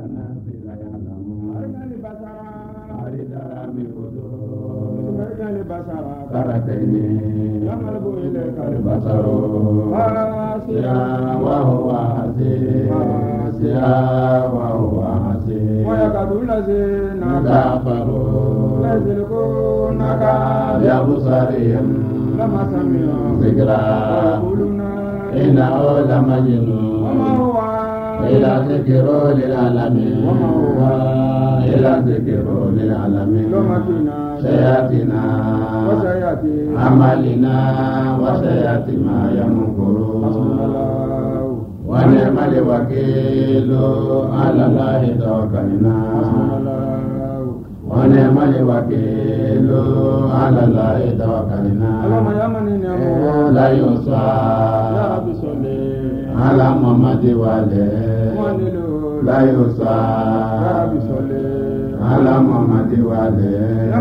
الناس لا يعلمون أردنا بقدور كرتين يملك إليك البصر خاسئا وهو حسير ويكاد الذين كفروا يزلقونك بأبصارهم لما سمعوا ذكرا ويقولون إنه لمجنون وما هو إلا ذكر للعالمين سيأتينا عملنا وسيأتي ما يمكرون ونعم الوكيل على الله توكلنا ونعم الوكيل على الله توكلنا لا يوصى على محمد وآله لا يوصى على محمد وآله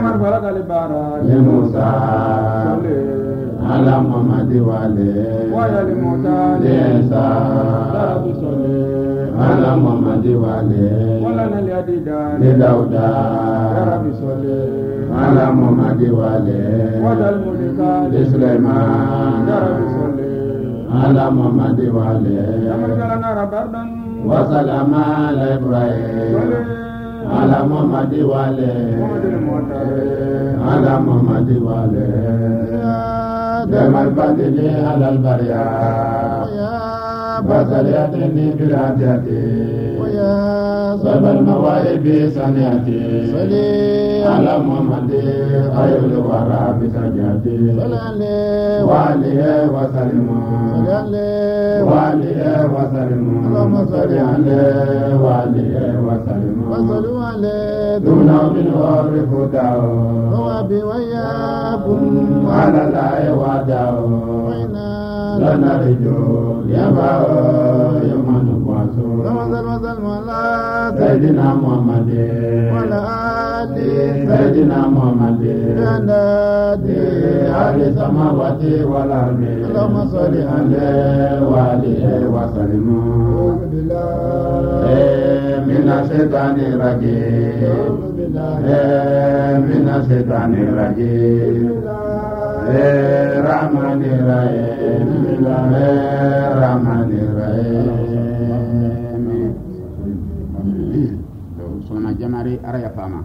لموسى على محمد وآله لعيسى على محمد وآله لداود على محمد وآله لسليمان على محمد وآله وسلام على إبراهيم على محمد وآله على محمد وآله دم البدل على البرية بصريتني برادتي صب المواهب صنيعتي على محمد خير الورى بسجاتي وعليه وسلم وعليه وسلم اللهم صل عليه وعليه وسلم وصلوا عليه دون من عرف دعوه هو بوياكم على الله ودعوه لنا رجول يبعو يمن قاسو سيدنا محمد وعلى آل سيدنا محمد آل السماوات والأرض اللهم صل عليه وآله وسلم من الشيطان الرجيم من الشيطان الرجيم الرحمن الرحيم الرحمن الرحيم سونا جماري أريا فاما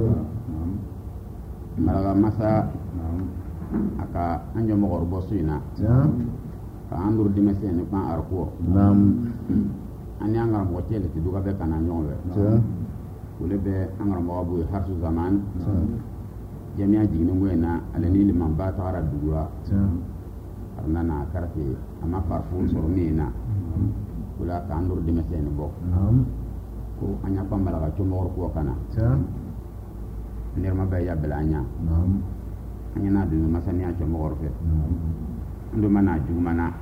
مرغا مسا أكا أنجو مغور بوسينا كأندور دمسين كان أركو أني أنغرم وكيل تدوغا بكنا نيوه ولبه أنغرم وابوي حرس زمان jami'a jiginin wena alani liman ba ta ara dugura arna na karate amma farfu sorni na kula ka andur de mesene bo ko anya pambala ka chomor ko kana nirma ba ya belanya anya na du masani a chomor fe ndu mana jumana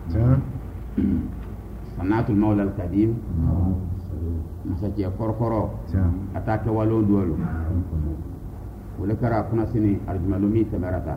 sanatul maula al qadim masaki korkoro atake walo duwalo wala kara kuna sini arjumalumi tabarata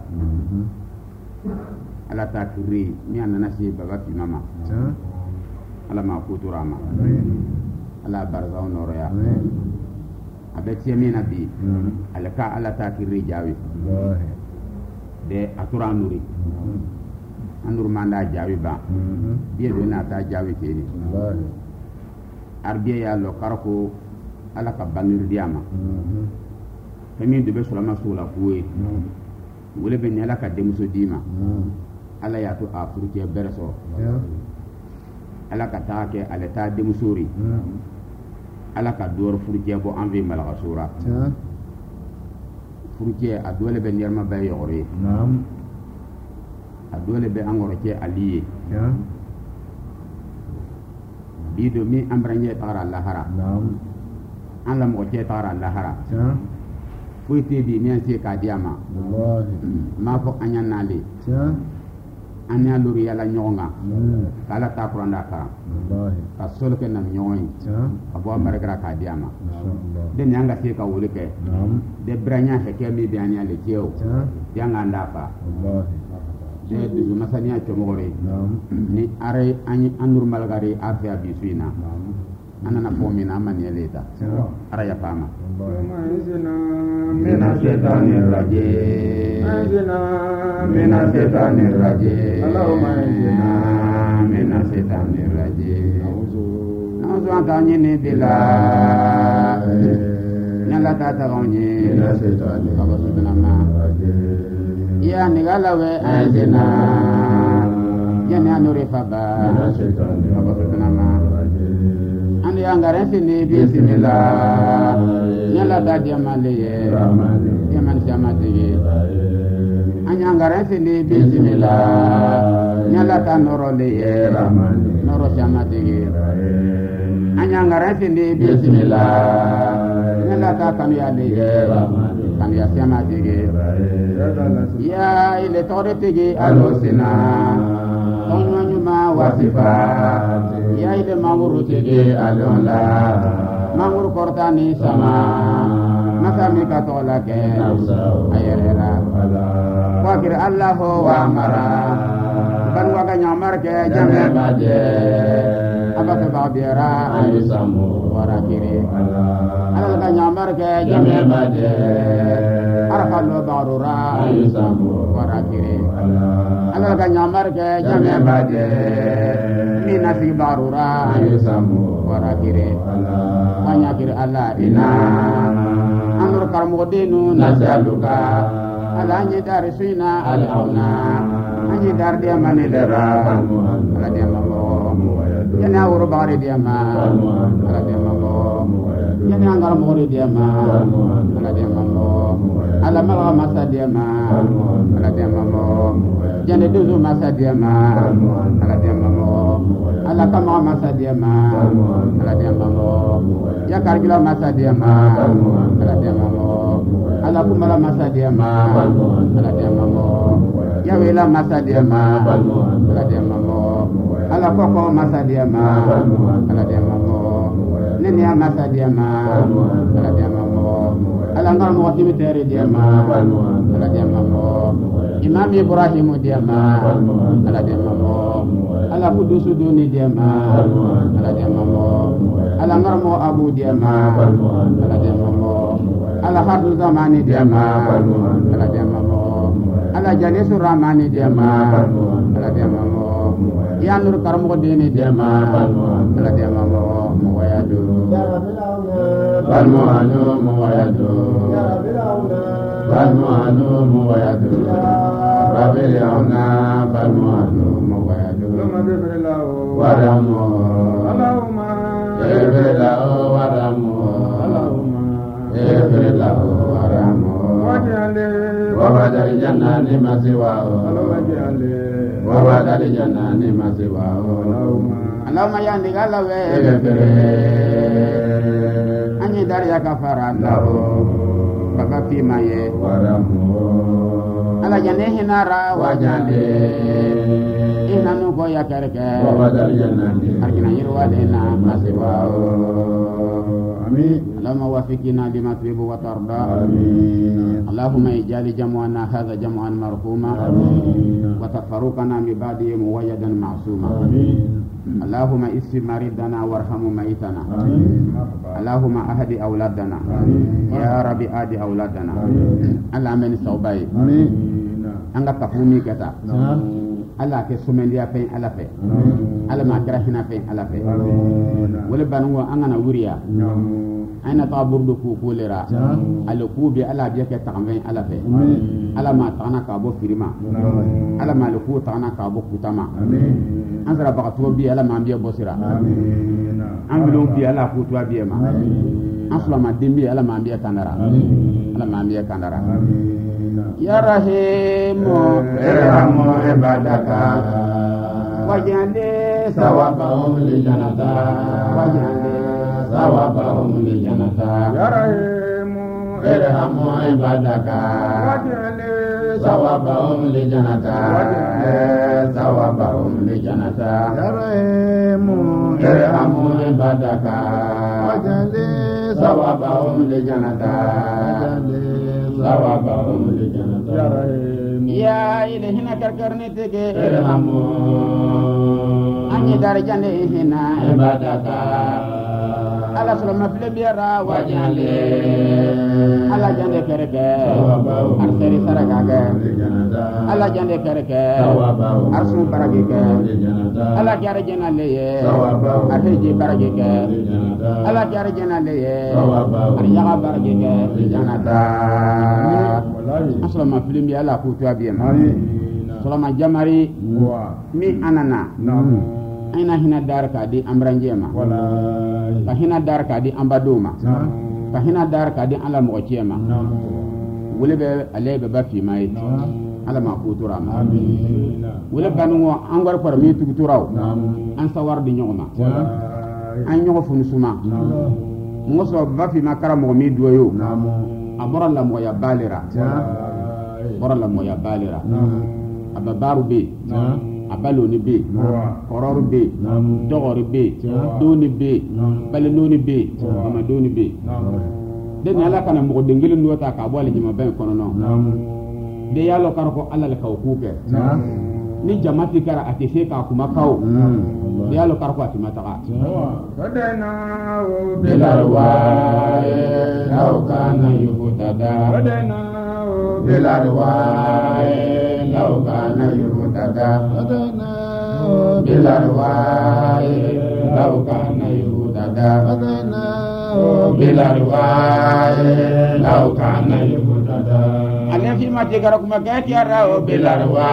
ala takri ni anana si baba fi mama ala ma kuturama ala barzaw noroya abeti yamina bi ala ka ala takri jawi de atura nuri andur manda jawi ba biye do na ta jawi teni arbiya ya lo karako ala ka banir diama kami de be solama sola kuwe wole be nyala ka demuso dima ala ya to afurke bereso ala ka taake ala ta demusori ala ka dor furke bo enve malaga sura furke adole be nyarma be yore adole be angoro ke aliye bido mi ambranye tara lahara an la mo ke tara lahara fuite bi mi anse ka diama ma fo anya nale anya lori yala nyonga kala ta kuranda ka ka sol ke nam nyoy abo amara ka diama de nyanga se ka wole ke de branya he ke mi bi anya le jeo yanga ndapa de du masania chomore ni are anyi anur malgari afia bisuina anana fomina manieleta ara ya pama من الشيطان الرجيم أنجنا من الشيطان الرجيم اللهم أنجنا من الشيطان الرجيم نعوذ أنت عني بلا نلا تاتغوني من الشيطان الرجيم يا نغالوي أنجنا يا نانوري فبا من الشيطان الرجيم أن يانغارن سني بسم الله نلا تاديامالي يا من سياماتي أن يانغارن سني بسم الله نلا تانورولي نورو سياماتي أن يانغارن سني بسم الله نلا تاكاميالي كاميا سياماتي يا إلي توريتي ألوسنا تونيوما واسفا يا إلي مامورو تيجي ألولا مامورو كورتاني سما مسامي كاتولاك أيرلا فاكر الله وامرا بان وغا نيامرك جامع باجي أباك بابيرا أيسامو وراكيري على الغا نيامرك جامع باجي أرفع له بارورا أيسامو وراكيري على الغا نيامرك جامع باجي مينا في بارورا أيسامو وراكيري وانياكيري الله إنا أمر كرمودينو نسألك على أني دار سينا الأونا أني دار دياماني درا على ديامامو ينا ورباري دياما على ديامامو ينا أنغر موري دياما على ديامامو على مغا مسا دياما على ديامامو جاني دوزو مسا دياما على ديامامو على كما مسا دياما على ديامامو يا كارجلا مسا دياما على ديامامو على كمالا مسا دياما على ديامامو يا ويلا مسا دياما على ديامامو على كوكو مسا دياما على ديامامو نينيا مسا دياما على ديامامو على نغر موتيمي تيري دياما على ديامامو إمام إبراهيم دياما على ديامامو على قدوس دوني دياما على ديامامو على نغرمو أبو دياما على ديامامو على خاطر زماني دياما على ديامامو على جالس الرحمن دياما على ديامامو يا نور كرمو ديني دياما على ديامامو مويادو بالموانو مويادو بالموانو مويادو رابيليونا بالموانو مويادو ورمو اللهم اغفر له ورمو اغفر له ورمو وبدل الجنان ما سواه وبدل الجنان ما سواه اللهم يا نغالا اغفر أني داريا كفارا له بابا في ماي ورمو على جنه نارا وجنه إن نوكو يا كركه وبدل الجنان أرجنا يروالنا ما سواه آمين اللهم وفقنا لما تحب وترضى آمين اللهم اجعل جمعنا هذا جمعا مرحوما آمين وتفرقنا من بعده مويدا معصوما آمين اللهم اسم مريضنا وارحم ميتنا آمين اللهم اهد اولادنا آمين يا رب اهد اولادنا آمين اللهم نسوباي آمين انغا كفومي كتا Allah ke sumendia fe ala fe ala ma krahina fe ala fe wala banwa angana wuriya aina ta burdu ku kulera ala ku bi ala bi ke tamben ala fe ala ma tana ka bo firima ala ma lu ku tana ka bo kutama amin anzara ba to bi ala ma bi bosira amin an bi bi ala ku to bi ma amin asla ma dimbi ala ma bi kanara ala ma bi kanara ya rahimu irhamu ibadaka waj'alni sawabahum li jannata waj'alni sawabahum li jannata ya rahimu irhamu ibadaka waj'alni sawabahum li jannata sawabahum li jannata ya rahimu irhamu ibadaka waj'alni sawabahum li jannata sawabahum li jannata ya rahimu ya ilahina karkarni tege irhamu anyi darjane hina ibadaka ala salama file biara wajale ala jande kereke arseri saragage ala jande kereke arsu baragike ala jare jenaleye arheji baragike ala jare jenaleye aryaga baragike janata asalama file bi ala ku tuabiyem salama jamari mi anana aina hina dar ka di ambranjema ka hina dar ka di ambadoma ka hina dar ka di ala mo chema wule be ale be bafi mai ala ma futura ma wule banu angwar par mi tuguturaw an sawar di nyoma an nyogo funu suma mo so bafi makara mo mi doyo abora la mo ya balira bora la mo ya balira ababaru be abaloni be koror be dogor be doni be balenoni be mamadoni be den ala kana mo dengel nota ka bo ale jima ben kono no de yalo karko alla le kawkuke ni jamati kara atese ka kuma kaw de yalo karko atimata ka wadana bilarwa law kana yuhtada wadana bilarwa law kana yuhtada wadana bilarwa law kana yuhtada wadana bilarwa law kana yuhtada ale fi ma te gara kuma ga tiara o bilarwa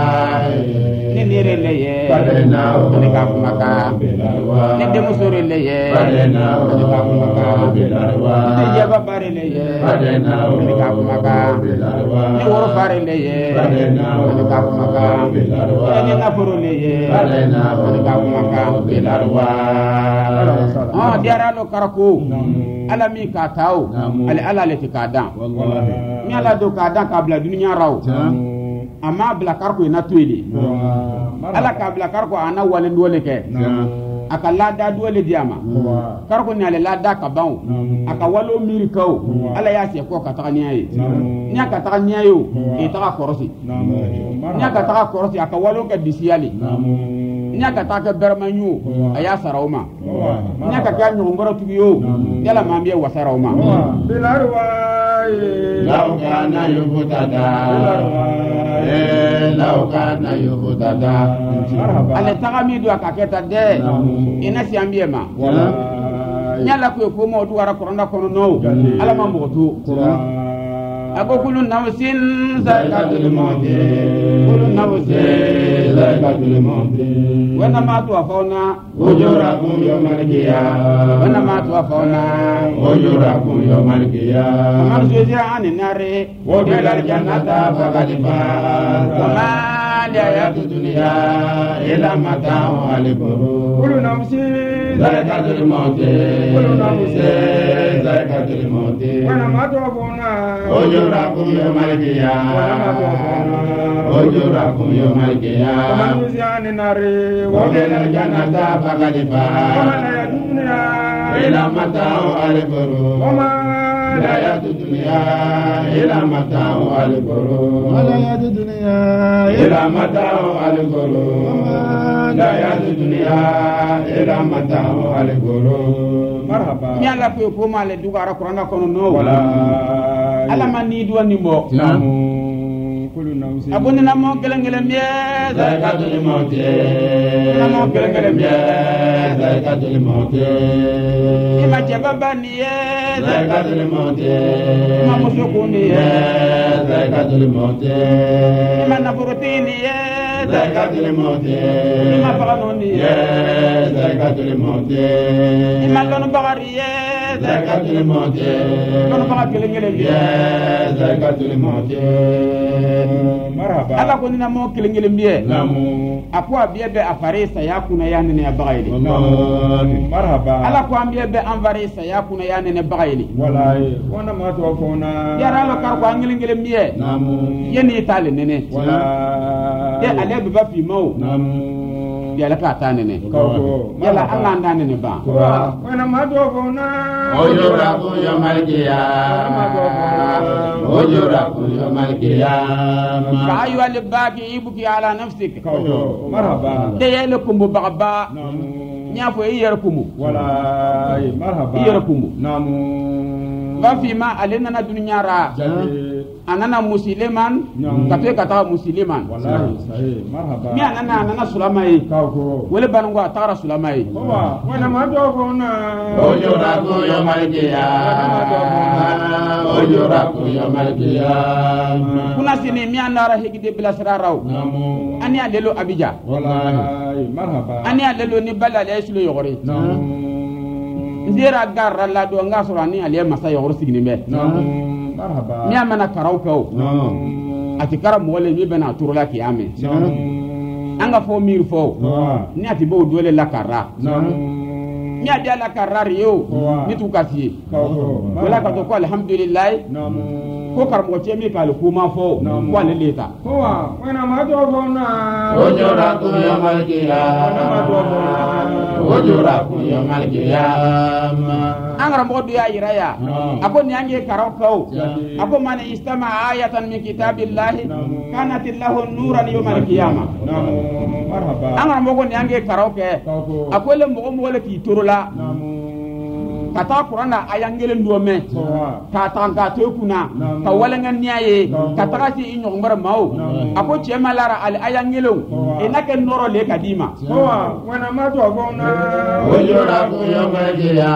ni nire leye badena o ni ka kuma ka bilarwa ni de musore leye badena o ni ka kuma ka bilarwa ni jaba bare leye badena o ni ka kuma ka bilarwa ni woro bare leye badena o ni ka kuma ka bilarwa ni na foro leye badena o ni ka kuma ka bilarwa ah diara lo karako ala mi ka taw ale ala le ti ka dan wallahi mi ala do ka dan ka bla dunya raw amma bla karko ina tuili ala ka bla karko ana walen dole ke aka lada dole diama karko ni ale lada ka bawo aka walo miri kaw ala ya se ko ka taganiya yi ni aka taganiya yo e taga korosi ni aka taga korosi aka walo ka disiyali ni aka taga bermanyu aya sarawma ni aka ka nyongoro tugiyo yala mambiye wasarawma bilarwa law kana yubutada law kana yubutada ale tagami do aka keta de ina siambie ma nyala ko mo du wara korona kono no ala ma mboto ako kullu nafsin zakatul maut kullu nafsin zakatul maut wana ma tu afona ujurakum yawmal qiyamah wana ma tu afona ujurakum yawmal qiyamah man zuziya anin nari wa bil jannata faqad faz kama la yatu dunya ila mata'u al-ghurur kullu nafsin zakatul maut kullu nafsin zakatul maut wana ma tuafuna ujurakum yawmal qiyamah ujurakum yawmal qiyamah man yuziani nari wa bil jannata faqad faz ومن الدنيا ila mata'u al-ghurur وما la yatu dunya ila mata'u al-ghurur ولا يد الدنيا ila mata'u al-ghurur la yatu dunya ila mata'u al-ghurur مرحبا mi ala ko male dugara korona kono no ولا ala man ni duwa ni mo كل نفس abunni na mo gelengele mi zakatul maut na mo gelengele mi zakatul maut ima jababa ni zakatul maut ima musukuni zakatul maut ima naburutini zakatul maut ima baganoni zakatul maut ima lonu bagari zakatul maut lonu baga gelengele mi zakatul maut مرحبا ala ko nina mo kelengele mbiye نامو akwa biye be afare sa yakuna yanene ya bagayli مرحبا ala ko ambiye be anvare sa yakuna yanene bagayli ولا وانا ما توفونا yara lo kar ko angelengele mbiye نامو yeni tale nene ولا de ale be ba fi maw نامو ya la ka ta nene كوكو yala alla ndane ne ba وانا ما توفونا ujurakum yawmal qiyamah ujurakum yawmal qiyamah fa ayu al baqi ibuki ala nafsik كوكو مرحبا de yele kumbu bagaba نامو nya fo yerkumu wala marhaba yerkumu namu ba fi ma alena na dunya ra anana musliman kafe kata musliman wallahi sahih marhaba mi anana sulamai kawko wala bango atara sulamai wana madogona ojura ko yomalkiya ojura ko yomalkiya kuna sini mi anara hegide bila sararaw namu ani alelo abija wallahi marhaba ani alelo ni bala le sulo yogore namu ndera garra la do nga soro ani ale masa yogore sigini be namu marhaba mi amana karawko ati karam wala mi bana turula kiyame anga fo mir fo ni ati bo dole la karra ni adi la karra riyo ni tu kasi wala ka to ko alhamdulillah ko karmo che mi kal kuma fo ko le leta wana madogona ojura ko yomalkiya ojura ko yomalkiya angara mo do ya iraya ako ni ange karawko ako man istama ayatan min kitabillahi kanat lahu nuran yawmal qiyamah marhaba angara mo ni ange karawke ako le mo le ki turula kata Qur'ana ayangelen duome ka tanka tekuna ka walangan niaye ka tagasi inyo ngara mau ako chema lara al ayangelo enake noro le kadima wana madogona ojura ko yomalkiya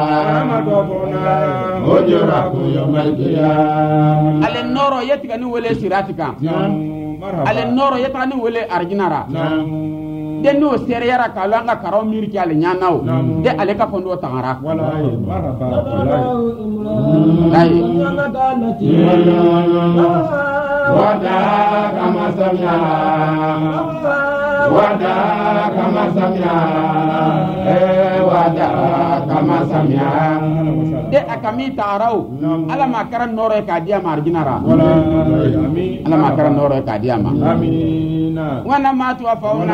ojura ko yomalkiya ale noro yetika ni wele siratika ale noro yetika ni wele arginara de no seriyara ka langa karaw mirki ale nyanao de ale ka fondo tangara wallahi marhaba dai wada kama samya wada kama samya wada kama samya de akami tarau ala makara noro ka dia marginara wallahi amin ala makara noro ka dia ma amina wana matu afauna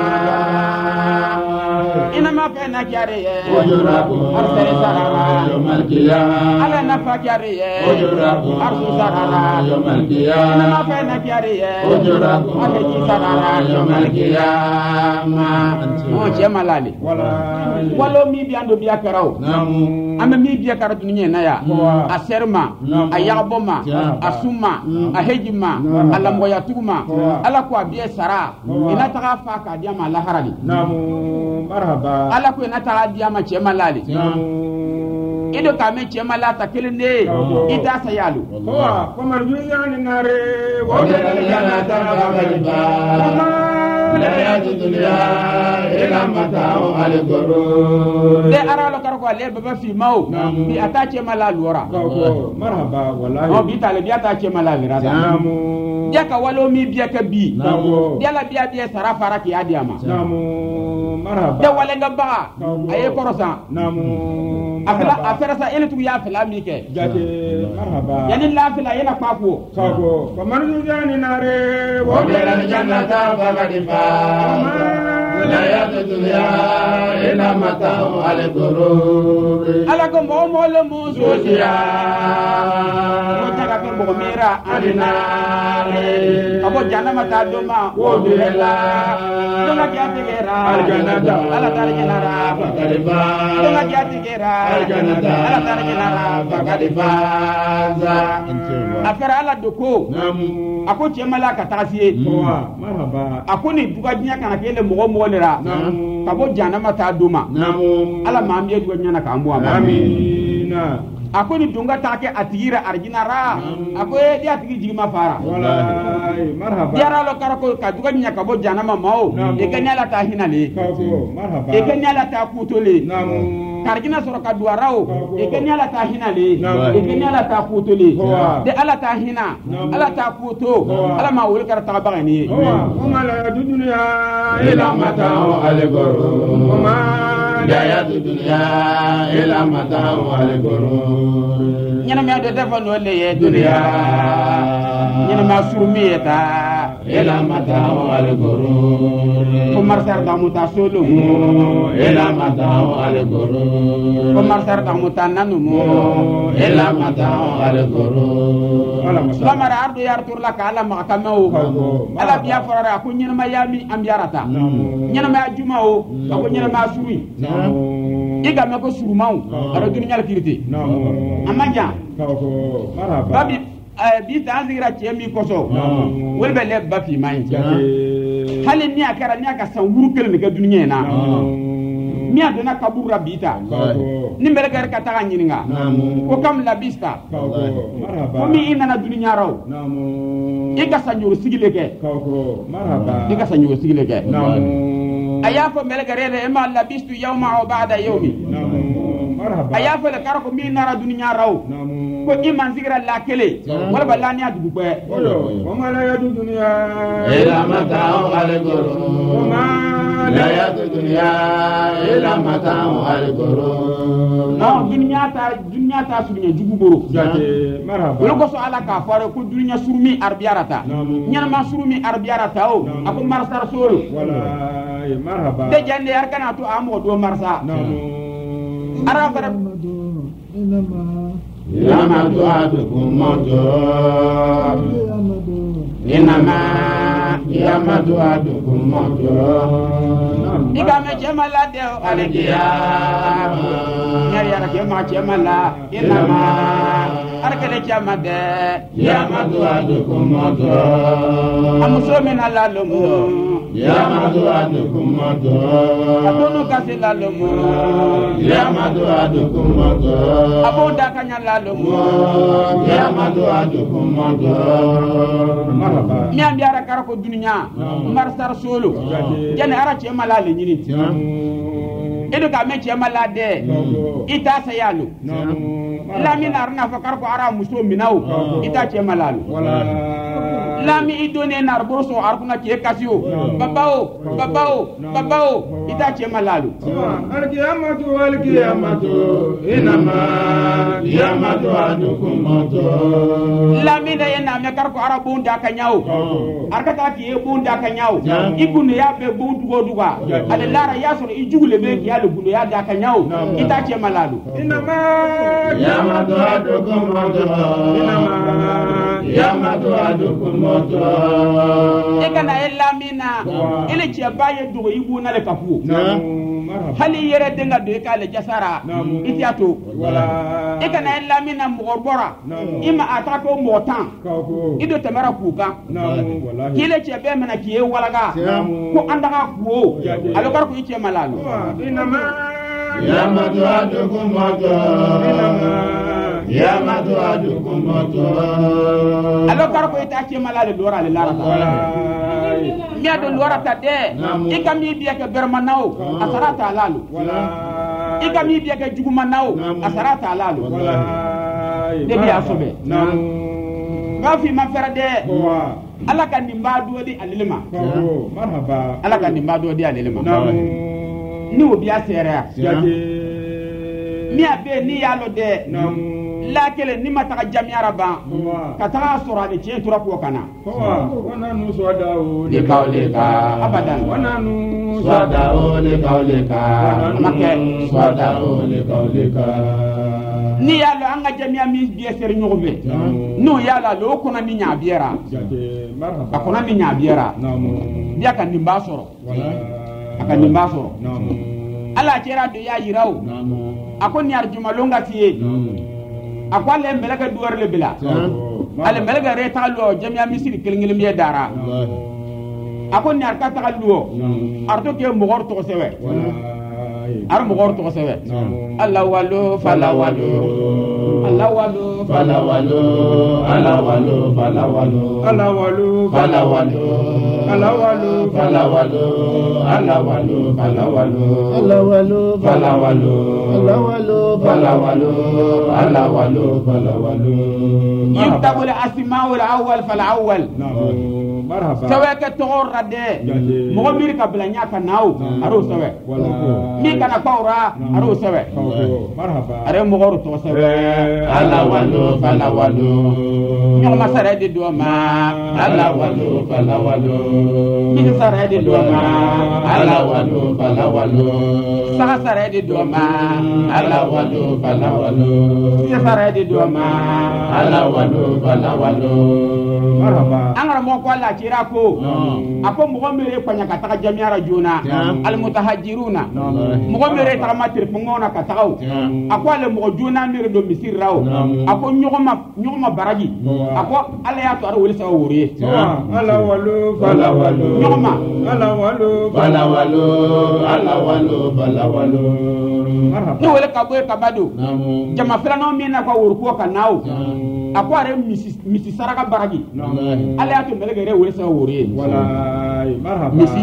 ina ma fa na kyare ye ojura ko yomalkiya ala na fa kyare ye ojura ko arsu sarara yomalkiya ina ma fa na kyare ye ojura ko aheji sarara yomalkiya mo je malali wallahi walo mi bi ando bi akaraw namu ame mi bi akara dunya na ya aserma ayaboma asuma ahejima alamboya tuguma ala ko abiye sara ina taga fa ka dia ma laharali namu marhaba ala ko ina taga dia ma chema lali ido ka me chema la ta kelene ita sayalu ko marjuyani nare ojura janata bagaliba la yadunya ila mata'u al-ghurur de aralo kar ko le baba fi maw bi ata chema la lora marhaba wallahi o bi tale bi ata chema la lira namu dia ka walo mi bi ka bi namu dia la bi dia sara fara ki adiama namu marhaba de wale ngaba aye korosa namu afera sa ele tu ya fela mi ke jate marhaba yani la fela yana kwako ko marjuyani nare ojura janata bagaliba la yadunya ila mata'u al-ghurur ala ko mo le mo Sosia mo taga ko mo mira adina abo jana mata doma wo birela donga kya tegera Aljanata ala tar jenara bagaliba donga kya tegera Aljanata ala tar jenara bagaliba afera ala doko namu ako chemala ka tasiye marhaba ako ni duga nya kana kele mo lera kabo jana mata doma namu ala mambiye duga nya na ka amwa amina ako ni dunga take atigira arginara ako dia tigi jigima fara wallahi marhaba diara lo karako ka duga nya ka bo janama mao e kanya la ta hinale marhaba e kanya la ta kutole namu kargina soro ka duarao e kanya la ta hinale e kanya la ta kutole de ala ta hina ala ta kuto ala ma wul kar ta bagani kuma la dunya ila mata'u al-ghurur la yadunya ila mata'u al-ghurur nyana me do defal no le ye dunya nyana ma surmi eta ila mata'u al-ghurur ko marsar da muta solo ila mata'u al-ghurur ko marsar da muta nanu mo ila mata'u al-ghurur lamara ardu yar turla kala ma kamau ala biya farara ko nyana ma yami am yarata nyana ma juma o ko nyana ma suri ala tar nyana ra bagadi fa za marhaba afara ala doko ako chema la ka tasiye ako chema la ka tasiye de wale ngaba aye korosa afera ala doko ako ni duga nya kana kele mo lera kabo jana mata doma ala biya farara ko nyana ma yami am yarata nyana ma juma o ko nyana ma suri iga me ko surumau ara dunya kirite amanja babi bi tanzira chemi koso welbe le bafi mai halin ni akara ni aka sanwuru kele ne ka dunya na mi adona kabura bita ni mbelgar ka taga nyininga ko kam la bista ko mi ina na dunya raw iga sanjuru sigileke iga sanjuru sigileke ayafo melgarere ema la bistu yawma wa ba'da yawmi ayafo le karako mi nara dunya raw ko iman sigira la kele wala balani adu ko wa ma la yadu dunya ila mata'u al-ghurur la yadu dunya ila mata'u al-ghurur no dunya ta sunya juguboro marhaba wala ko so ala ka fare ko dunya surmi arbiarata nyana ma surmi arbiarata o ako marsar solo wala marhaba de jande arkana to amo do marsa ara fara إنما دعاءكم مجاب إنما دعاءكم مجاب إقامة جمالة ديو القيامة يا ركما جمالة إنما أركل جمالة دعاءكم مجاب أمسومين الله لمو دعاءكم مجاب أتونو كاسي لمو دعاءكم مجاب أبو داكانيا لمو دعاءكم مجاب ميان بيارا كاركو دنيا مرسار سولو جاني أرى جمالة لنيني إدو كامي جمالة دي إتا سيالو لامين أرنا فكاركو أرى مسلم مناو إتا جمالة lami idone nar borso arkuna ke kasio babao ita ce malalu al-qiyamatu inama qiyamatu adukum matu lami da yana me karko arabun da kanyawo arkata ki bun da kanyawo ikunu ya be bun duga ale lara ya so ijugule be ki alu gulu ya da kanyawo ita ce malalu inama qiyamatu adukum matu qiyamatu adukum matu ekana elamina ile ce baye dugo ibuna le kafu hali yere denga do kale jasara itiato ekana elamina morbora ima atako motan ido tamara kuka kile ce be mena kiye walaga ko andaka kuo alokar ko ice malalu inama qiyamatu adukum matu qiyamatu adukum matu alokar ko ita ce malalu dora le lara mi ado lora ta de ikami biya ke bermanao asarata lalu ikami biya ke jugumanao asarata lalu de biya sobe gafi ma ferade ala kan nimba do di alilma marhaba ala kan nimba do di alilma ni obiya sera mi abe ni yalo de la kele ni mata jamiara ba kata sura de ci tura ko kana wana nu swadao li qawlika abadan wana nu swadao li qawlika make swadao li qawlika ni yalo anga jamia mi biye ser nyobe no yala lo ko na ni nya biera marhaba akona ni nya biera dia kan ni mbasoro akan ni mbasoro ala kera do ya yiraw akon yar jumalonga tiye akwale melaga duwar le bila ale melaga reta lo jamia misiri kelingil mi dara akon yar ka ta lo arto ke mogor to sewe ar mogor to sewe Allah walu fala walu Allah walu fala walu ala walu fala walu ala walu fala walu ala walu fala walu ala walu fala walu ala walu fala walu ala walu fala walu ala walu fala walu يكتب الاسماء الاول فالاول marhaba sawe ke togor rade mo mir ka blanya ka naw aro sawe mi kana pawra aro sawe marhaba are mo gor to sawe ala walu fala walu mi nyoma sare di doma ala walu bala walu min sare di doma ala walu bala walu sa sare di doma ala walu bala walu si sare di doma ala walu bala walu marhaba angara mo ko la kira ko ako mo mere panya ka ta jamiara juna al mutahajiruna mo mere ta ma tir ngona ka taw ako ale mo juna mere do misir raw ako nyoma baraji ako ala ya to ara wole sa wori ala walu bala walu nyoma ala walu bala walu ala walu bala walu marhaba ni wole ka boy ka bado jama fela no mi na ko wor ko ka naw ako are misi saraka baraji ala ya to melegere wole sa wori wala marhaba misi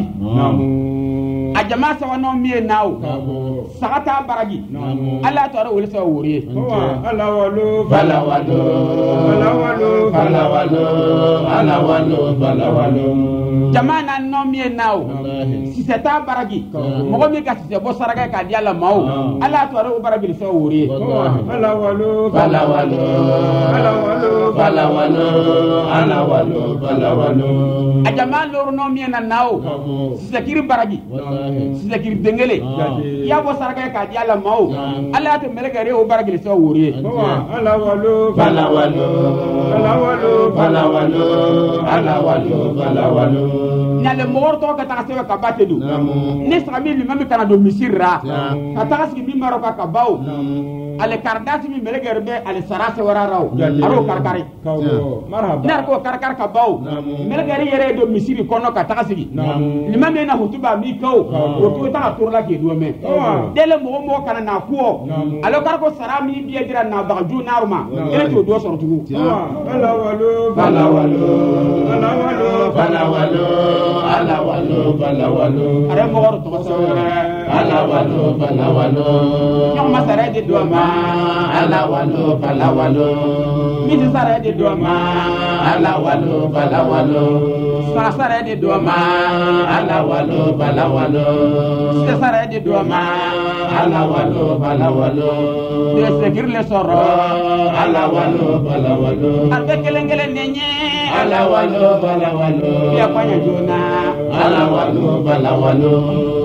namu a jama sawa no mi naw sagata baraji ala to ara wole sa wori ala walu bala walu ala walu bala walu ala walu bala walu jamana no mi naw si seta baraji mo mi ka si bo saraka ka di ala maw ala to ara baraji sa wori ala walu bala walu ala walu bala walu ala walu bala walu a jama lor no mi na naw si sakiri baraji si sakiri dengele ya bo saraka ka di ala maw ala to melegere o baraji sa wori ala walu bala walu ala walu bala walu ala walu bala walu nyale mor to ka ta se ka batedu ni sami mi mami kana do misirra ka ta si mi maro ka baw ale kardasi mi melegere be ale sarase wara raw aro karkari marhaba nar ko karkar ka baw melegere yere do misiri kono ka ta si ni mami na hutuba mi kaw o to ta turla ke do me dele mo kana na ko alo kar ko sarami bi dira na ba ju naruma ele to do soro tugu ala walu bala walu ala walu bala walu ala walu bala walu are mo to so ala walu bala walu nyoma sare de do ma ala walu bala walu mi sare de do ma ala walu bala walu sa sare de do ma ala walu bala walu se sare de do ma ala walu bala walu de segir le soro ala walu bala walu ande kelengele nenye ala walu bala walu ya kwanya jona ala walu bala walu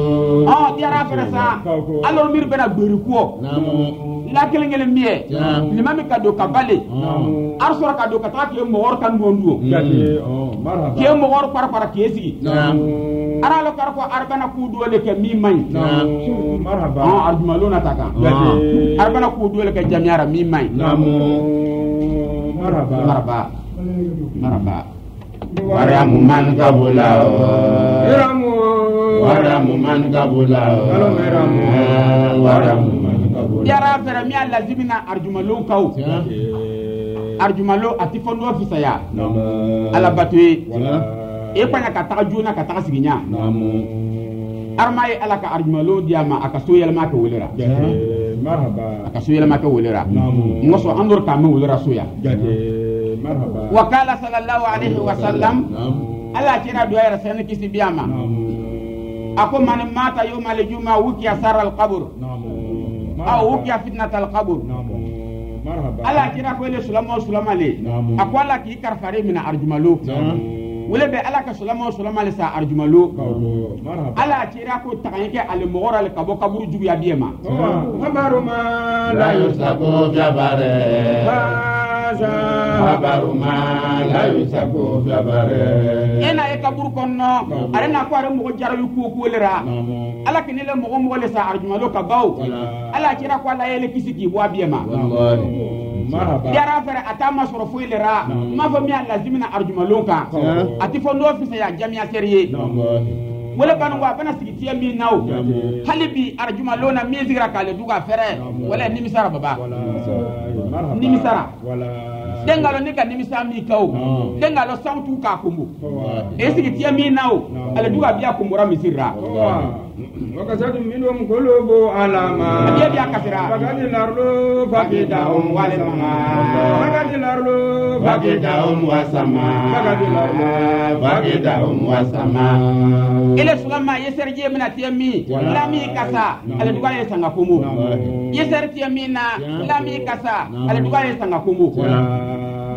oh diara feresa alors mir bena gberi ko la kelengele mie limami kado kabale arsora kado kata ke mohor kan bondu marhaba ke mohor para kesi ara lo kar ko arbana ku dole ke mi may marhaba arjumaluna taka arbana ku dole ke jamiara mi may marhaba waramu man kabula iramu waramu man kabula waramu man kabula yara fere mi alla zimina arjumalo kaw arjumalo atifondo fisaya ala batwe e panya ka taga juna ka taga siginya armay ala ka arjumalo diama aka so yelma ka wolera marhaba aka so yelma ka wolera ngoso andor ka me wolera soya marhaba wa qala sallallahu alaihi wasallam ala kira do yara sen kisi biama ako man mata yawma al-juma wukiya sar al-qabr aw wukiya fitnat al-qabr marhaba ala kira ko le sulama le ako ala ki karfare min arjumalo wala be ala ka sulama le sa arjumalo marhaba ala kira ko tagayke al mughara al kabo kaburu jugu ya biema habaru ma la yusabu jabare habaru ma la yusabu jabare ena e kaburu konno arena ko are mo jarayu ko lera ala kinile mo le sa arjumalo ka baw ala kira ko ala ele kisiki bo biema marhaba yara fere atama soro fo lera ma fa mi lazimina arjumalo ka ati fo no fi ya jamia seriye wala banu wa bana sigitiya mi naw halibi arjumalo na mi zigra kale duga fere wala nimisara baba nimisara dengalo ni ka nimisa mi kaw dengalo sautu ka kumbu sigitiya mi naw ala duga biya kumbura misira wakasatu minhum qulubu alama dia dia kasira bagadi larlu fakidahum wasama bagadi larlu fakidahum wasama fakidahum wasama ile sulama yeser je mina tiami lami kasa ala duga yesanga kumu yeser tiami na lami kasa ala duga yesanga kumu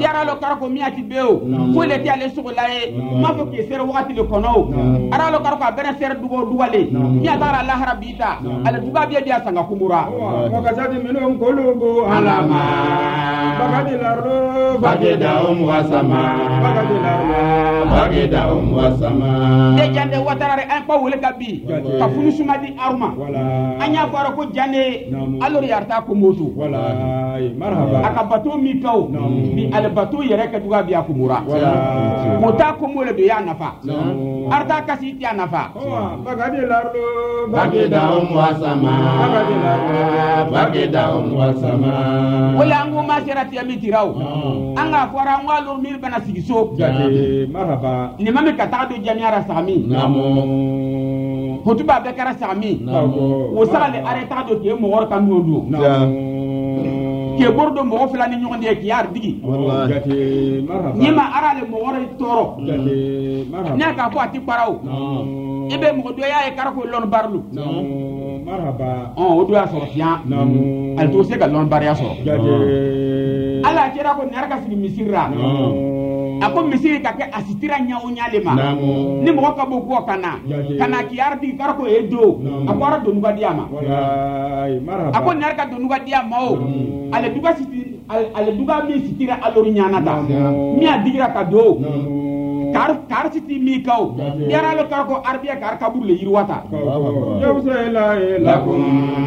yara lo karako miati beo fo le tiale sugulaye ma fo ke ser wakati le kono ara lo karako abena ser dugo duwale ya tara la harabita ala duga biya sanga kumura wakazadi minum kulubu alama bagadi lardo bagidahum wasama bagidahum wasama de jande watarare an pa wole gabi ka funu sumadi arma anya fara ko jane alor yarta ko moto wala marhaba aka bato mi kaw bi al bato yere ka duga biya kumura mota ko mole do ya nafa arta kasi ti nafa bagadi lardo bagidahum wasama bagidahum wasama wala ngo ma serati amitiraw anga fara ngwalur mir bana sigiso jadi marhaba ni mame kata do jamiara sami namo hotuba be kara sami wo sale areta do ke mo wor kan do ke bordo mo fila ni nyonde ki yar digi jadi marhaba nyima arale mo wor toro jadi marhaba nya ka ko ati paraw ibe mo do ya e kara ko lon barlu marhaba o do ya so fian al to se ka lon bar ya so jadi ala kira ko narka fi misira ako misiri ka ke asitira nyawo nyalema ni mo ka boku kana ki ardi karko edo akwara do nuga diama wallahi marhaba ako narka do nuga diama o ale duga siti ale duga mi sitira alori nyanata mi adigira ka do kar siti mi kaw yara lo karko arbiya kar kabur le yirwata yawsala lakum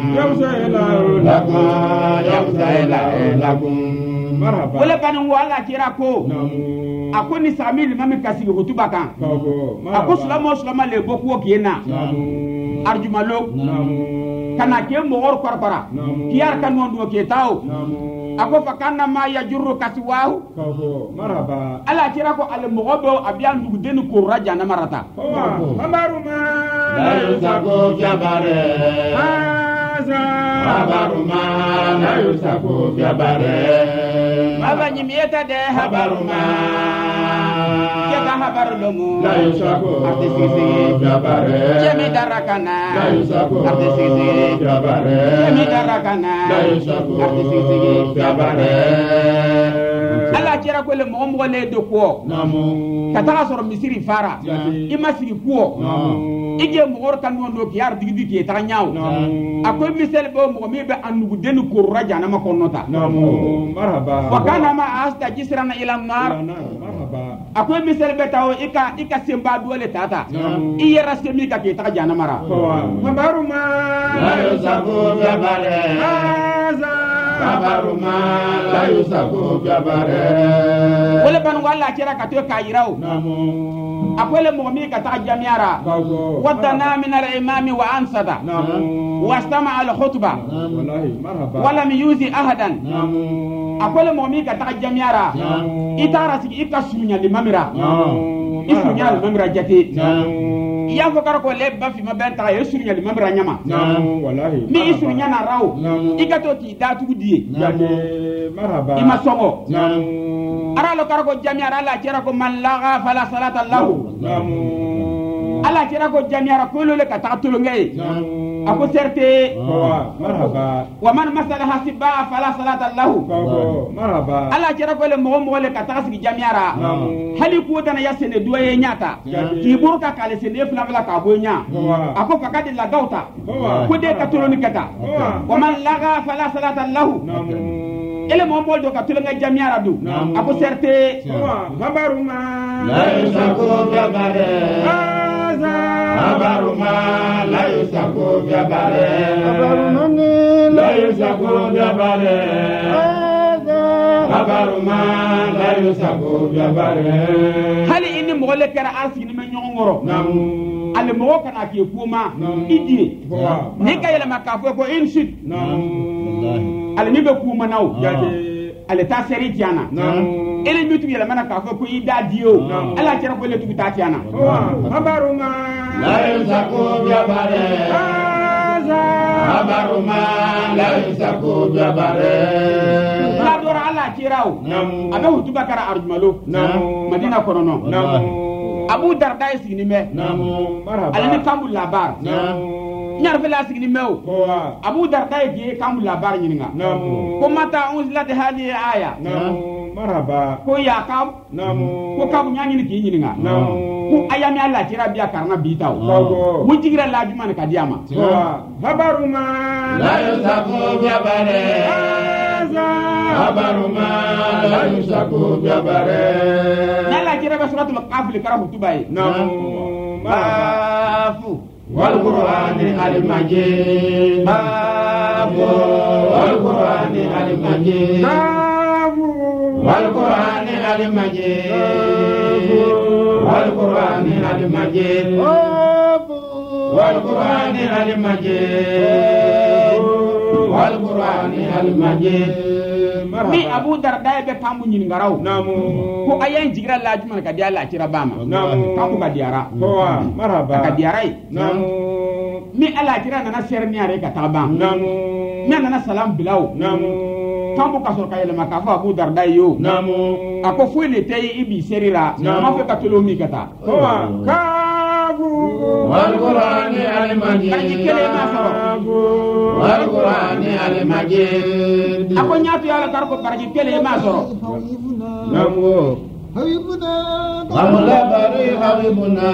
marhaba wala banu wala kira ko ako ni samil mami kasigi hutuba kan ako sulama le boku okena arjumalo kana ke mo or korpara kiyar kan wondo ke taw ako fakana ma yajurru kaswahu marhaba ala kira ko al mogobo abiyan dugu den ko raja na marata habaruma la yusaku jabare habaruma la yusaku jabare baba nyimieta de habaruma kega habarulomu la yusaku jabare jemi darakana la yusaku jabare jemi darakana la yusaku jabare ala kira ko le mo le do ko namo kata soro misiri fara ima sigi ko ige mo gor kan wondo ki yar digi ki ta nyaaw akoy misel bo mo mi be andugu den ko raja na ma ko nota namo marhaba wa kana ma asta jisrana ila nar marhaba akoy misel be taw ika semba dole tata iye raske mi ka ki ta jana mara habaruma la yusaku jabare habaruma la yusaku jabare wala ban wala kira ka to kayiraw namo akwele mo mi ka ta jamiara wadana min al imami wa ansada wastama al khutba wallahi marhaba wala mi yuzi ahadan namo akwele mo mi ka ta jamiara itara sigi ikasunya limamira isunya limamira jati ya fo kar ko le bafi ma benta isunya limamira nyama wallahi mi isunya na raw ikato ti datu die marhaba ima songo ara lo kar ko jamiara la kira ko man laga fala salata lahu ala kira ko jamiara ko le ka ta tulu ngay ako serte marhaba wa man masala hasiba fala salata lahu marhaba ala kira ko le mo le ka ta sigi jamiara hali ko dana yasene duwaye nyata ki burka kale sene fla ka bonya ako fakadi la gauta ko de ka tulu ni kata wa man laga fala salata lahu ele mo do ka tulu ngay jamiara du ako serte habaruma la yusaku jabare habaruma la yusaku jabare habaruma la yusaku jabare habaruma la yusaku jabare hali inni mo le kara asini me nyongoro ale mo kana ki kuma idie ni kayela makafo ko inshit ale ni be kuma naw ale ta seri tiana ele mitu yela mana ka ko ida dio ala kira ko le tu ta tiana habaruma la yusaku jabare habaruma la yusaku jabare la dora ala kiraw abe hutu bakara arjumalo madina konono abu darda isini me marhaba ale ni kambu labar nyar fela signi mew abu darda ye kambu labar nyininga ko mata unzilat hadi aya marhaba ko ya kam namu ko kam nyani ni ki nyinga ko ayami Allah kira biya karna bitaw Kogo. wujigira la juma ka diama habaruma la yusaku biabare habaruma la yusaku biabare nala kira ba suratul qafil kara hutubai namu bafu wal qur'ani al majid bafu wal qur'ani al majid wal qur'ani al majid wal qur'ani al majid wal qur'ani al majid wal qur'ani al majid mi Abu Darda be pamu nyin ngaraw namu ko ayen jigra la juma ka dia la kira bama namu pamu ka diara kowa marhaba ka diarai namu mi ala kira nana serni are ka taba namu mi nana salam bilaw namu pamu ka sor ka yelma ka fa Abu Darda yo namu ako fu le tay ibi serira ma fe ka tolo mi kata kowa kabu wal qur'ani al majid wal qur'ani al majid ako nyaatu yalla tar ko baraji kele ma soro namu Kamula bari habibuna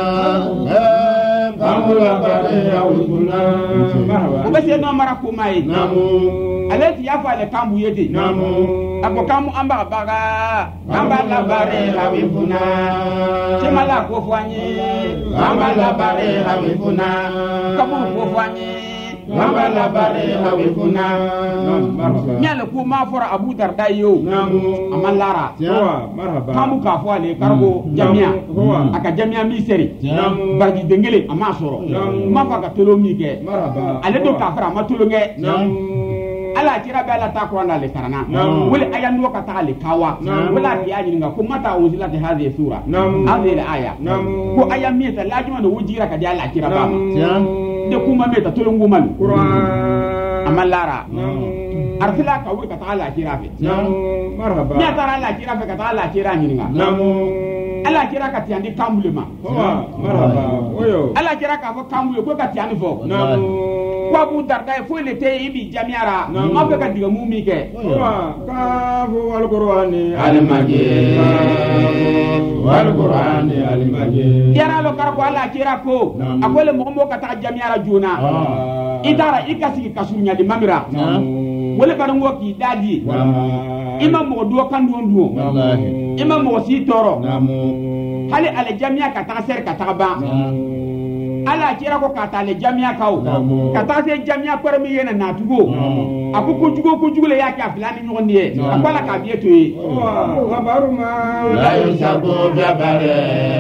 Kamula bari habibuna ko be se no mara ko mai namu alati ya fa le kambu yede namu ako kamu amba baga amba la bare habibuna chemala ko fwanye amba la bare habibuna kamu ko fwanye amba la bare habibuna nyale ko ma fora Abu Darda yo namu amalara kowa marhaba kamu ka fo ale kargo jamia aka jamia mi seri namu barji dengele ama soro ma fa ka tolo mi ke marhaba ale do ka fara ma tolo nge namu ala kira be ala ta ko ala le karana wala ayan do ka ta ale kawa wala ti ajin nga ko mata uzila ta hadhihi sura hadhihi aya ko ayan mi ta lajuma no wujira ka dia ala kira ba de kuma me ta tolo ngumal amalara arfila ka wi ka ta ala kira fe marhaba mi ta ala kira fe ka ta ala kira nyinga ala kira ka ti andi kambulema marhaba oyo ala kira ka fo kambule ko ka ti andi fo ko Abu Darda fo le te ibi jamiara ma fe ka diga mumi ke kafu wal qur'ani al majid wal qur'ani al majid yara lo kar ko ala kira ko akole mo mo ka ta jamiara juna idara ikasi kasunya di mamira wala barango ki dadi imam mo do kan do imam mo si toro hali ale jamia ka ta ser ka ta ba ala kira ko ka ta le jamia kaw ka ta se jamia ko mi yena na tugo aku ko jugo le yake aflani nyondi e akwala ka bieto e habaruma la yusabu jabare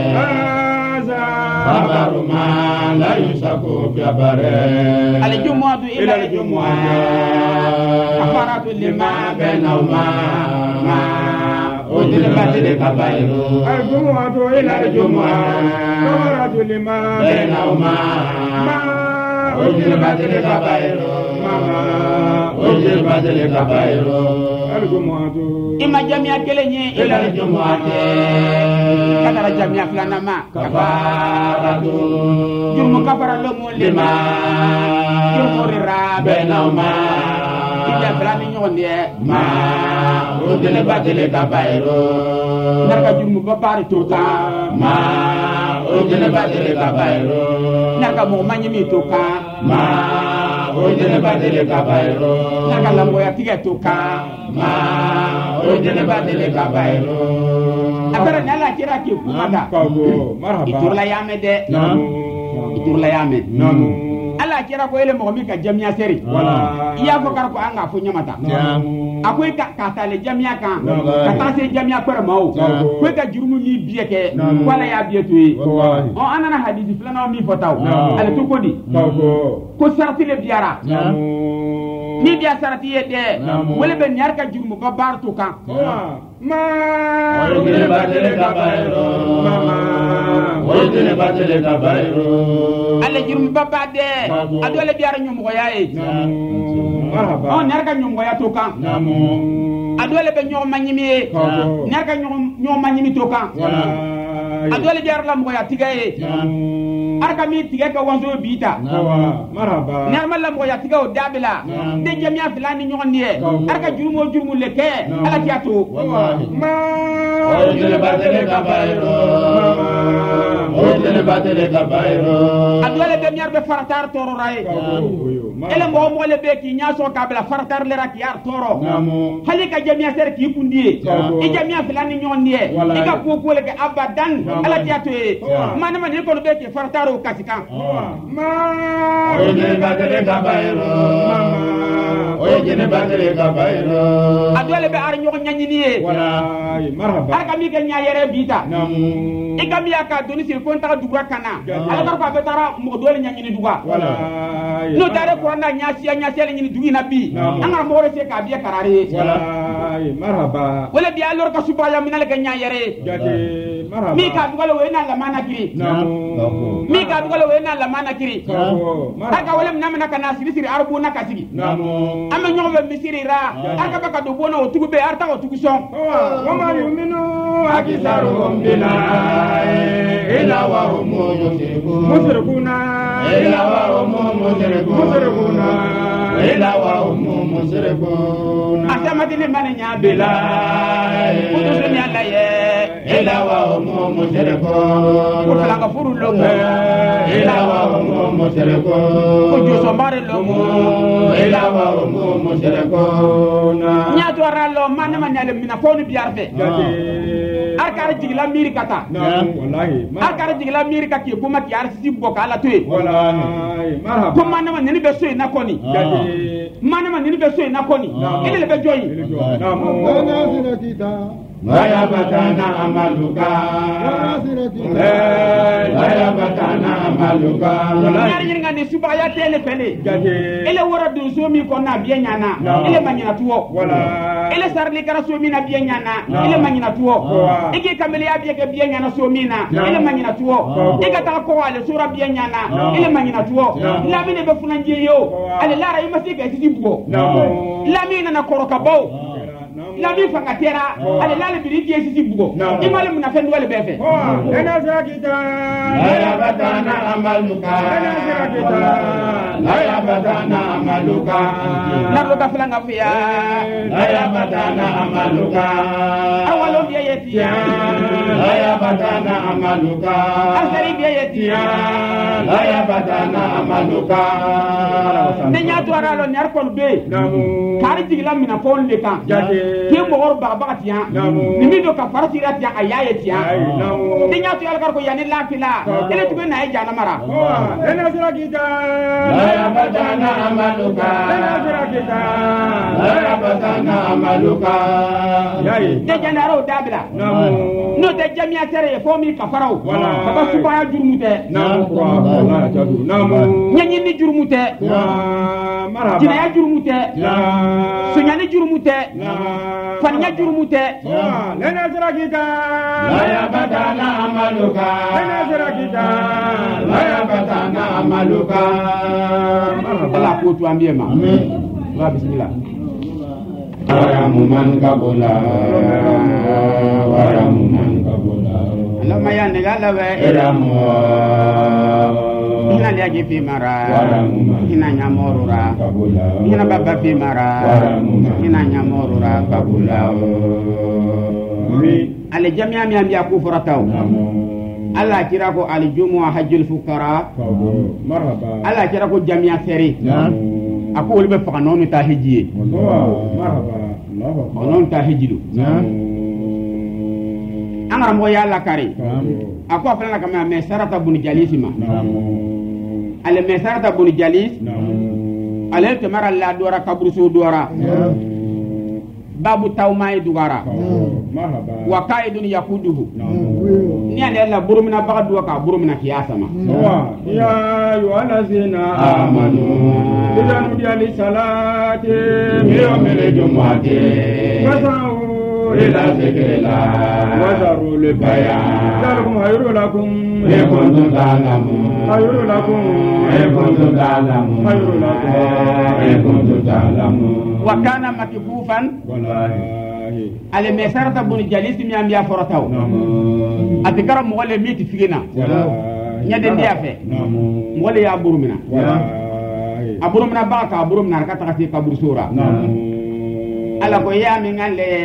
habaruma la yusabu jabare al jumu'atu ila al jumu'ah kafaratu lima bainahuma ma udil badil kabairu al jumu'atu ila al jumu'ah kafaratu lima bainahuma ma udil badil kabairu udil badil kabairu al jumu'atu ima jamia kelenye ila al jumu'ati kadara jamia fulana ma kafaratu jumu kafara lo mo lima jumu rira bainahuma ila fulani nyondi e ma udil badil kabairu narka jumu babari tota ma udil badil kabairu narka mo manyimi toka ma udil badil kabairu narka lambo ya tige toka ma udil badil kabairu akara nala kira ki kumada kago marhaba iturla yame de iturla yame ala kira ko ele mo mi ka jamia seri wala iya ko kar ko anga fu nyamata akoy ka ta le jamia kan ka ta se jamia ko mawo ko ka jurumu mi bieke wala ya bieto yi o anana hadisi flana mi fotaw ale to kodi ko sarti le biara ni biya sarti yede wala ben yar ka jurumu ba bar to kan ma wajile badele kabairo mama wajile badele kabairo ale jurumu ba bade adole biara nyum ko yae marhaba on yar ka nyum ko ya to kan adole be nyom manyimi nyar ka nyom manyimi to kan adole biara lam ko ya tigaye arka mi tige ka wanzo bita marhaba ne amalla mo ya tige o dabila de jamia filani nyonni e arka jurumu leke ala tiato ma adwale be miar be faratar toro ray ele mo le be ki nyaso kabla faratar le rak yar toro hali ka jamia ser ki kundie e jamia filani nyonni e ka ko le ke abadan ala tiato e man ko be ke faratar o katika ma adwale be ar nyoko nyanyini e wallahi marhaba arka mi ke nyaayere bita e kam ya ka doni sir kon ta dugura kana ala ko be tara mo dole nyanyini duga wallahi no dare ko na nyaasi nyini dugi na bi anga mo re se ka biya karare wallahi marhaba wala bi alor ka suba ya minal ke nyaayere jate marhaba mi ka dugala we na la mana kiri mi ka dugala we na la mana kiri aka wala namna kana siri arbu na kasigi amma nyong be misiri ra aka baka do bona o tugu be arta o tugu son wa ma yuminu akisaruhum billahi illa wa hum mushrikuna illa wa hum mushrikuna illa wa hum mushrikuna asamadini mananya billahi kudusun yalla ye illa wa hum mushrikuna kula ka furu longo illa wa hum mushrikuna kujo sombare longo illa wa hum mushrikuna nyato rallo manama nyale mina fonu biarfe arkara jigla miri kata wallahi arkara jigla miri kaki kuma ki arsi boka ala toy wallahi marhaba ko manama nini be soy na koni manama nini be soy na koni ile be joyi Laya batana amaluka Laya batana amaluka Nari nyinga ni suba ya tele pele ile wora du somi ko na biye nyana ile manyina tuwo ile sarli kara somi na biye nyana ile manyina tuwo iki kamele ya biye ke biye nyana somi na ile manyina tuwo ika ta ko wale sura biye nyana ile manyina tuwo lamine be funanje yo ale lara imasika iti bugo lamine na koroka baw lami fangatera ale lale biriti sisi bugo imale munafendu wale befe ena zakita la batana amaluka ena zakita la batana amaluka naruka flanga fiya la batana amaluka awalo biye yetia la batana amaluka asari biye yetia la batana amaluka nenya to aralo nyar kon be kari tigla mina fon le kan ke mo ba bakati ya nimi do ka farati rat ya ayaye tiya nenya to yalkar ko yani la fila ele to na ya jana mara ena zakita la batana amaluka ena zakita la batana amaluka de janaro dabla no de jamia tere fo mi ka farao baba suba ya jurmute nyanyi ni jurmute marhaba jina ya jurmute sunyani jurmute fanya jurmute lena zakita la batana amaluka lena zakita la batana amaluka Allah ko tuambie ma wa bismillah waramuman kabula lama ya negala we iramu ina liaji fi mara waramuman ina nyamorura kabula ina baba fi mara ina nyamorura kabula ale jamia mi ambia ku forataw Allah kira ko al jumu'a hajjul fuqara marhaba Allah kira ko jamia seri ako wol be fa nonu ta hijiye marhaba non ta hijidu angara mo yalla kare ako afala kama me sarata bun jalisima ale me sarata bun jalis ale te mara la dora kabrusu dora babu tawmay dugara marhaba wa qaidun yakuduhu ni ande la burumina bagadu ka burumina kiyasama ya ayyuhallazina amanu idanu bi salati yawmil jumu'ati fasau ila zikrillah wa zarul bayan dalakum khairu lakum in kuntum ta'lamun khairu lakum in kuntum ta'lamun khairu lakum in kuntum ta'lamun wa kana makifufan wallahi ale mesarata bun jalis mi ambia forataw atikara mo wala miti figina nyade ndiya fe ngole ya burumina aburumina baka aburumina ka takati kabur sura ala ko ya min ngalle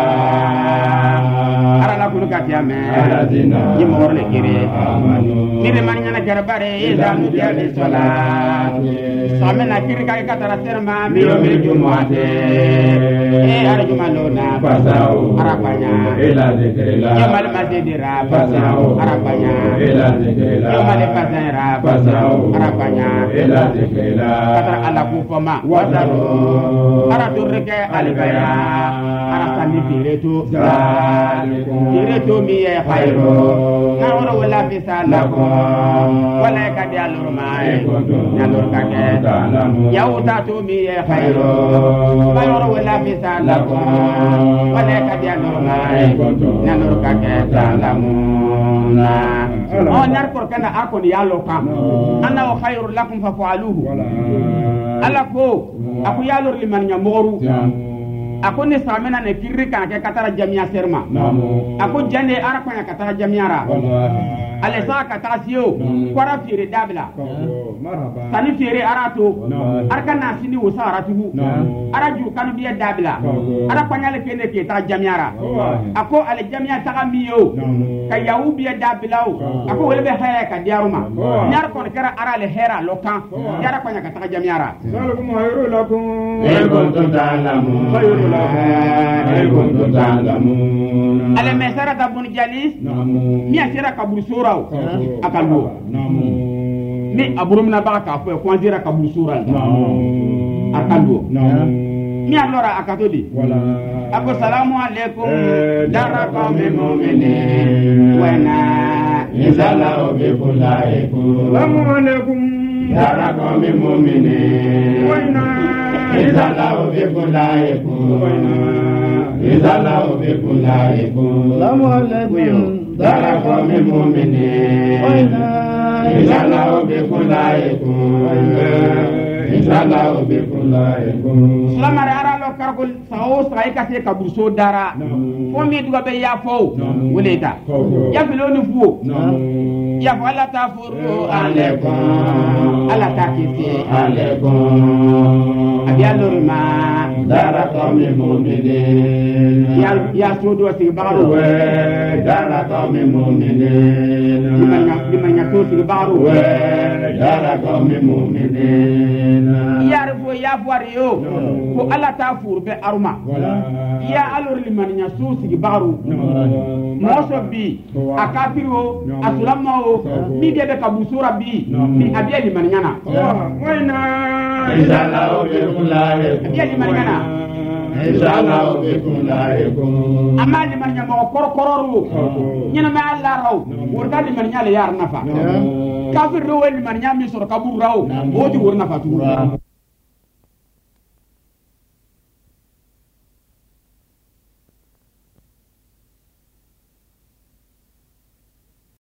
ara la kunu katiya me ni mo worle kire ni de man nyana garbare ida mu dia de salat samena kiri ka tara serma mi yo mi jumuate ara jumalona pasao arapanya ila zikrila yo mal madira pasao arapanya ila zikrila yo mal pasera pasao arapanya ila zikrila katra ala ku fama wadaru ara durke alba arasani tireto tireto mi ya khairu na wala wala fi salakum wala kadi alurmai nalur kake ya utatu mi ya khairu wala wala fi salakum wala kadi alurmai nalur kake salamuna nar ko kana akon ya loka ana khairu lakum fafaluhu alako aku yalur liman nyamoru ako ne samena ne kirri kan ke katara jamia serma ako jande ara ko katara jamiara ale sa katara siyo kwara fire dabla sani fire arato arka na sini wo sara tubu ara ju kanu biya dabla ara panyale kene ke ta jamiara ako ale jamia taga miyo ka yawu biya dabla ako wele be haya ka diaruma nyar ko kera ara le hera lokan yara ko katara jamiara salakum hayru lakum kuntum ta'lamun ala mesara da bun jalis mi asira kabur surau akalbo mi aburumna ba ka fo ko andira kabur sural akalbo mi alora akatodi ako salamu alaikum daraka mu'minin wa na izala bikum laikum salamu alaikum daraka mu'minin wa na izala bikum laikum izala bikum laikum salamu alaikum daraka mu'minin wa na izala bikum laikum izala bikum laikum salamara ara lo kargol sawo sai ka se kabuso dara fo mi duga be ya fo wuleta ya filoni fu ya fala ta furu alaikum ala ta kisi alaikum abiya lorma daraka mu'minin ya sodo si baro we daraka mu'minin dimanya to si baro we daraka mu'minin ya rebo ya fuariyo ko ala ta furu be aruma ya alor liman nya so si baro moso bi akapiro asulama mi de be kabusura bi mi abiya liman nyana waina izala billahi abiya liman nyana izala billahi amali man nyama korokororu nyina ma alla raw wurga liman nyala yar nafa kafir do wal man nyami sor kabur raw wodi wor nafa tu